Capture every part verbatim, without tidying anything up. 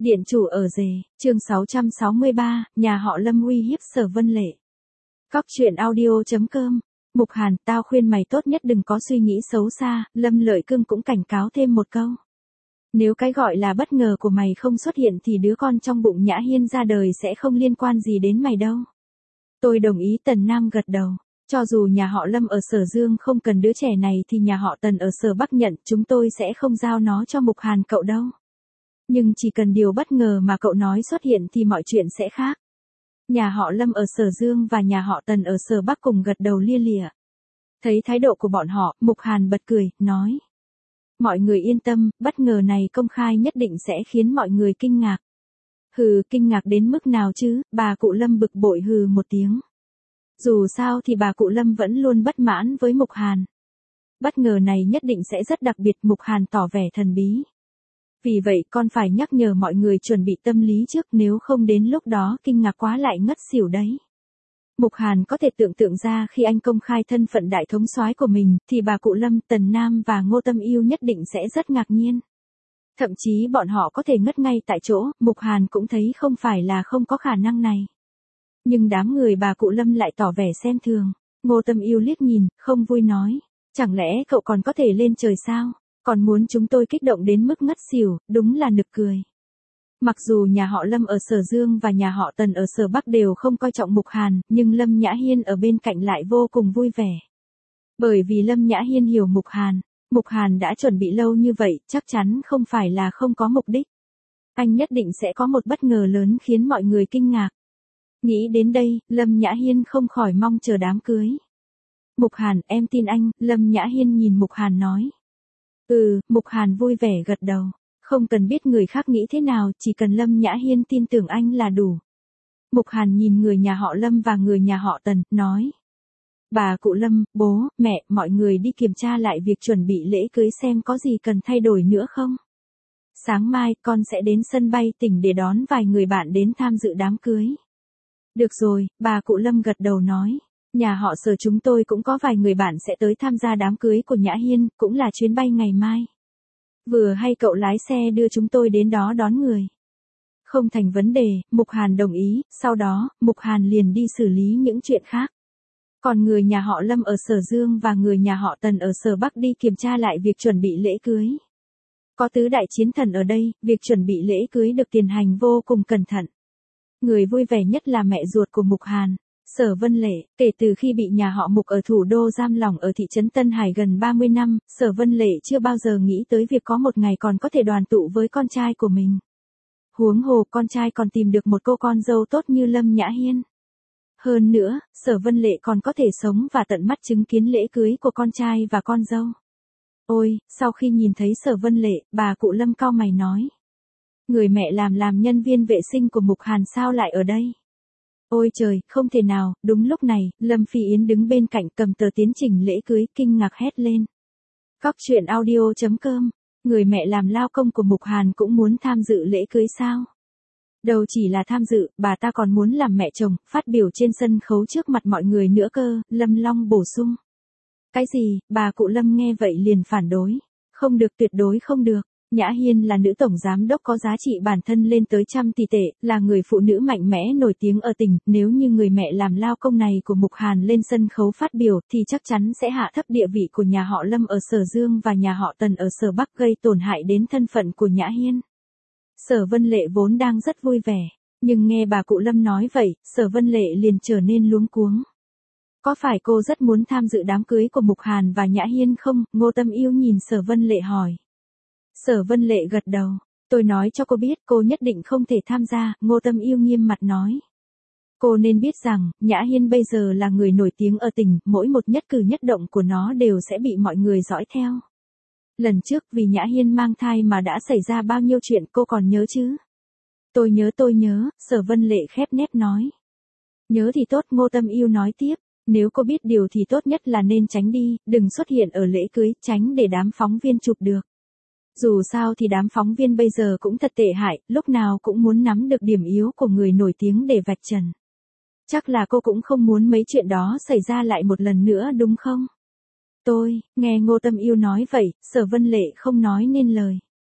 Điện chủ ở rể, chương sáu trăm sáu mươi ba, nhà họ Lâm uy hiếp Sở Vân Lệ. Cóc truyện audio.com. Mục Hàn, tao khuyên mày tốt nhất đừng có suy nghĩ xấu xa, Lâm Lợi Cương cũng cảnh cáo thêm một câu. Nếu cái gọi là bất ngờ của mày không xuất hiện thì đứa con trong bụng Nhã Hiên ra đời sẽ không liên quan gì đến mày đâu. Tôi đồng ý. Tần Nam gật đầu. Cho dù nhà họ Lâm ở Sở Dương không cần đứa trẻ này thì nhà họ Tần ở Sở Bắc nhận, chúng tôi sẽ không giao nó cho Mục Hàn cậu đâu. Nhưng chỉ cần điều bất ngờ mà cậu nói xuất hiện thì mọi chuyện sẽ khác. Nhà họ Lâm ở Sở Dương và nhà họ Tần ở Sở Bắc cùng gật đầu lia lịa. Thấy thái độ của bọn họ, Mục Hàn bật cười, nói. Mọi người yên tâm, bất ngờ này công khai nhất định sẽ khiến mọi người kinh ngạc. Hừ, kinh ngạc đến mức nào chứ, bà cụ Lâm bực bội hừ một tiếng. Dù sao thì bà cụ Lâm vẫn luôn bất mãn với Mục Hàn. Bất ngờ này nhất định sẽ rất đặc biệt. Mục Hàn tỏ vẻ thần bí. Vì vậy con phải nhắc nhở mọi người chuẩn bị tâm lý trước, nếu không đến lúc đó kinh ngạc quá lại ngất xỉu đấy. Mục Hàn có thể tưởng tượng ra khi anh công khai thân phận đại thống soái của mình, thì bà cụ Lâm, Tần Nam và Ngô Tâm Yêu nhất định sẽ rất ngạc nhiên. Thậm chí bọn họ có thể ngất ngay tại chỗ. Mục Hàn cũng thấy không phải là không có khả năng này. Nhưng đám người bà cụ Lâm lại tỏ vẻ xem thường. Ngô Tâm Yêu liếc nhìn, không vui nói. Chẳng lẽ cậu còn có thể lên trời sao? Còn muốn chúng tôi kích động đến mức ngất xỉu, đúng là nực cười. Mặc dù nhà họ Lâm ở Sở Dương và nhà họ Tần ở Sở Bắc đều không coi trọng Mục Hàn, nhưng Lâm Nhã Hiên ở bên cạnh lại vô cùng vui vẻ. Bởi vì Lâm Nhã Hiên hiểu Mục Hàn, Mục Hàn đã chuẩn bị lâu như vậy, chắc chắn không phải là không có mục đích. Anh nhất định sẽ có một bất ngờ lớn khiến mọi người kinh ngạc. Nghĩ đến đây, Lâm Nhã Hiên không khỏi mong chờ đám cưới. Mục Hàn, em tin anh. Lâm Nhã Hiên nhìn Mục Hàn nói. Ừ, Mục Hàn vui vẻ gật đầu. Không cần biết người khác nghĩ thế nào, chỉ cần Lâm Nhã Hiên tin tưởng anh là đủ. Mục Hàn nhìn người nhà họ Lâm và người nhà họ Tần, nói. Bà cụ Lâm, bố, mẹ, mọi người đi kiểm tra lại việc chuẩn bị lễ cưới xem có gì cần thay đổi nữa không. Sáng mai, con sẽ đến sân bay tỉnh để đón vài người bạn đến tham dự đám cưới. Được rồi, bà cụ Lâm gật đầu nói. Nhà họ Sở chúng tôi cũng có vài người bạn sẽ tới tham gia đám cưới của Nhã Hiên, cũng là chuyến bay ngày mai. Vừa hay cậu lái xe đưa chúng tôi đến đó đón người. Không thành vấn đề. Mục Hàn đồng ý, sau đó, Mục Hàn liền đi xử lý những chuyện khác. Còn người nhà họ Lâm ở Sở Dương và người nhà họ Tần ở Sở Bắc đi kiểm tra lại việc chuẩn bị lễ cưới. Có tứ đại chiến thần ở đây, việc chuẩn bị lễ cưới được tiến hành vô cùng cẩn thận. Người vui vẻ nhất là mẹ ruột của Mục Hàn, Sở Vân Lệ. Kể từ khi bị nhà họ Mục ở thủ đô giam lỏng ở thị trấn Tân Hải gần ba mươi năm, Sở Vân Lệ chưa bao giờ nghĩ tới việc có một ngày còn có thể đoàn tụ với con trai của mình. Huống hồ con trai còn tìm được một cô con dâu tốt như Lâm Nhã Hiên. Hơn nữa, Sở Vân Lệ còn có thể sống và tận mắt chứng kiến lễ cưới của con trai và con dâu. Ôi, sau khi nhìn thấy Sở Vân Lệ, bà cụ Lâm cau mày nói. Người mẹ làm làm nhân viên vệ sinh của Mục Hàn sao lại ở đây? Ôi trời, không thể nào. Đúng lúc này, Lâm Phi Yến đứng bên cạnh cầm tờ tiến trình lễ cưới, kinh ngạc hét lên. Cóc truyện audio.com. Người mẹ làm lao công của Mục Hàn cũng muốn tham dự lễ cưới sao? Đâu chỉ là tham dự, bà ta còn muốn làm mẹ chồng, phát biểu trên sân khấu trước mặt mọi người nữa cơ. Lâm Long bổ sung. Cái gì? Bà cụ Lâm nghe vậy liền phản đối. Không được, tuyệt đối không được. Nhã Hiên là nữ tổng giám đốc có giá trị bản thân lên tới trăm tỷ tệ, là người phụ nữ mạnh mẽ nổi tiếng ở tỉnh, nếu như người mẹ làm lao công này của Mục Hàn lên sân khấu phát biểu thì chắc chắn sẽ hạ thấp địa vị của nhà họ Lâm ở Sở Dương và nhà họ Tần ở Sở Bắc, gây tổn hại đến thân phận của Nhã Hiên. Sở Vân Lệ vốn đang rất vui vẻ, nhưng nghe bà cụ Lâm nói vậy, Sở Vân Lệ liền trở nên luống cuống. Có phải cô rất muốn tham dự đám cưới của Mục Hàn và Nhã Hiên không? Ngô Tâm Yêu nhìn Sở Vân Lệ hỏi. Sở Vân Lệ gật đầu. Tôi nói cho cô biết cô nhất định không thể tham gia. Ngô Tâm Yêu nghiêm mặt nói. Cô nên biết rằng, Nhã Hiên bây giờ là người nổi tiếng ở tỉnh, mỗi một nhất cử nhất động của nó đều sẽ bị mọi người dõi theo. Lần trước vì Nhã Hiên mang thai mà đã xảy ra bao nhiêu chuyện cô còn nhớ chứ? Tôi nhớ tôi nhớ, Sở Vân Lệ khép nép nói. Nhớ thì tốt. Ngô Tâm Yêu nói tiếp. Nếu cô biết điều thì tốt nhất là nên tránh đi, đừng xuất hiện ở lễ cưới, tránh để đám phóng viên chụp được. Dù sao thì đám phóng viên bây giờ cũng thật tệ hại, lúc nào cũng muốn nắm được điểm yếu của người nổi tiếng để vạch trần. Chắc là cô cũng không muốn mấy chuyện đó xảy ra lại một lần nữa đúng không? Tôi, nghe Ngô Tâm Yêu nói vậy, Sở Vân Lệ không nói nên lời.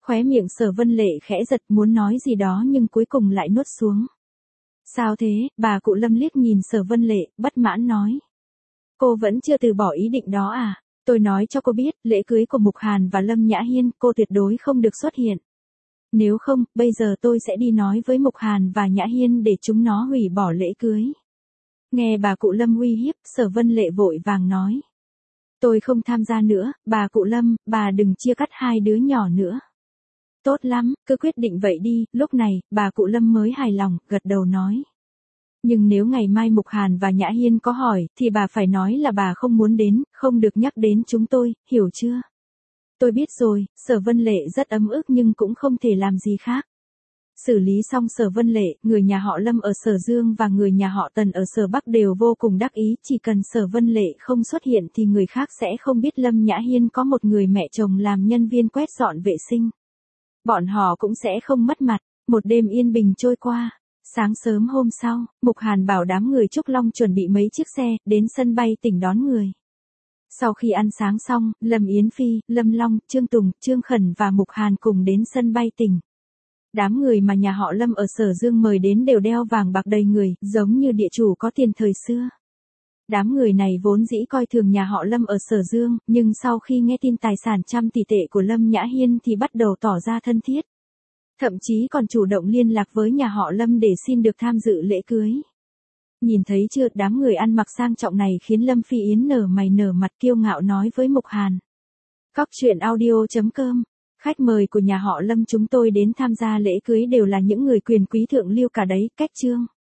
Khóe miệng Sở Vân Lệ khẽ giật muốn nói gì đó nhưng cuối cùng lại nuốt xuống. Sao thế, bà cụ Lâm liếc nhìn Sở Vân Lệ, bất mãn nói. Cô vẫn chưa từ bỏ ý định đó à? Tôi nói cho cô biết, lễ cưới của Mục Hàn và Lâm Nhã Hiên, cô tuyệt đối không được xuất hiện. Nếu không, bây giờ tôi sẽ đi nói với Mục Hàn và Nhã Hiên để chúng nó hủy bỏ lễ cưới. Nghe bà cụ Lâm uy hiếp, Sở Vân Lệ vội vàng nói. Tôi không tham gia nữa, bà cụ Lâm, bà đừng chia cắt hai đứa nhỏ nữa. Tốt lắm, cứ quyết định vậy đi, lúc này, bà cụ Lâm mới hài lòng, gật đầu nói. Nhưng nếu ngày mai Mục Hàn và Nhã Hiên có hỏi, thì bà phải nói là bà không muốn đến, không được nhắc đến chúng tôi, hiểu chưa? Tôi biết rồi, Sở Vân Lệ rất ấm ức nhưng cũng không thể làm gì khác. Xử lý xong Sở Vân Lệ, người nhà họ Lâm ở Sở Dương và người nhà họ Tần ở Sở Bắc đều vô cùng đắc ý, chỉ cần Sở Vân Lệ không xuất hiện thì người khác sẽ không biết Lâm Nhã Hiên có một người mẹ chồng làm nhân viên quét dọn vệ sinh. Bọn họ cũng sẽ không mất mặt. Một đêm yên bình trôi qua. Sáng sớm hôm sau, Mục Hàn bảo đám người Trúc Long chuẩn bị mấy chiếc xe, đến sân bay tỉnh đón người. Sau khi ăn sáng xong, Lâm Yến Phi, Lâm Long, Trương Tùng, Trương Khẩn và Mục Hàn cùng đến sân bay tỉnh. Đám người mà nhà họ Lâm ở Sở Dương mời đến đều đeo vàng bạc đầy người, giống như địa chủ có tiền thời xưa. Đám người này vốn dĩ coi thường nhà họ Lâm ở Sở Dương, nhưng sau khi nghe tin tài sản trăm tỷ tệ của Lâm Nhã Hiên thì bắt đầu tỏ ra thân thiết. Thậm chí còn chủ động liên lạc với nhà họ Lâm để xin được tham dự lễ cưới. Nhìn thấy chưa, đám người ăn mặc sang trọng này khiến Lâm Phi Yến nở mày nở mặt kiêu ngạo nói với Mục Hàn. Cóc truyện audio chấm com. Khách mời của nhà họ Lâm chúng tôi đến tham gia lễ cưới đều là những người quyền quý thượng lưu cả đấy, cách chương.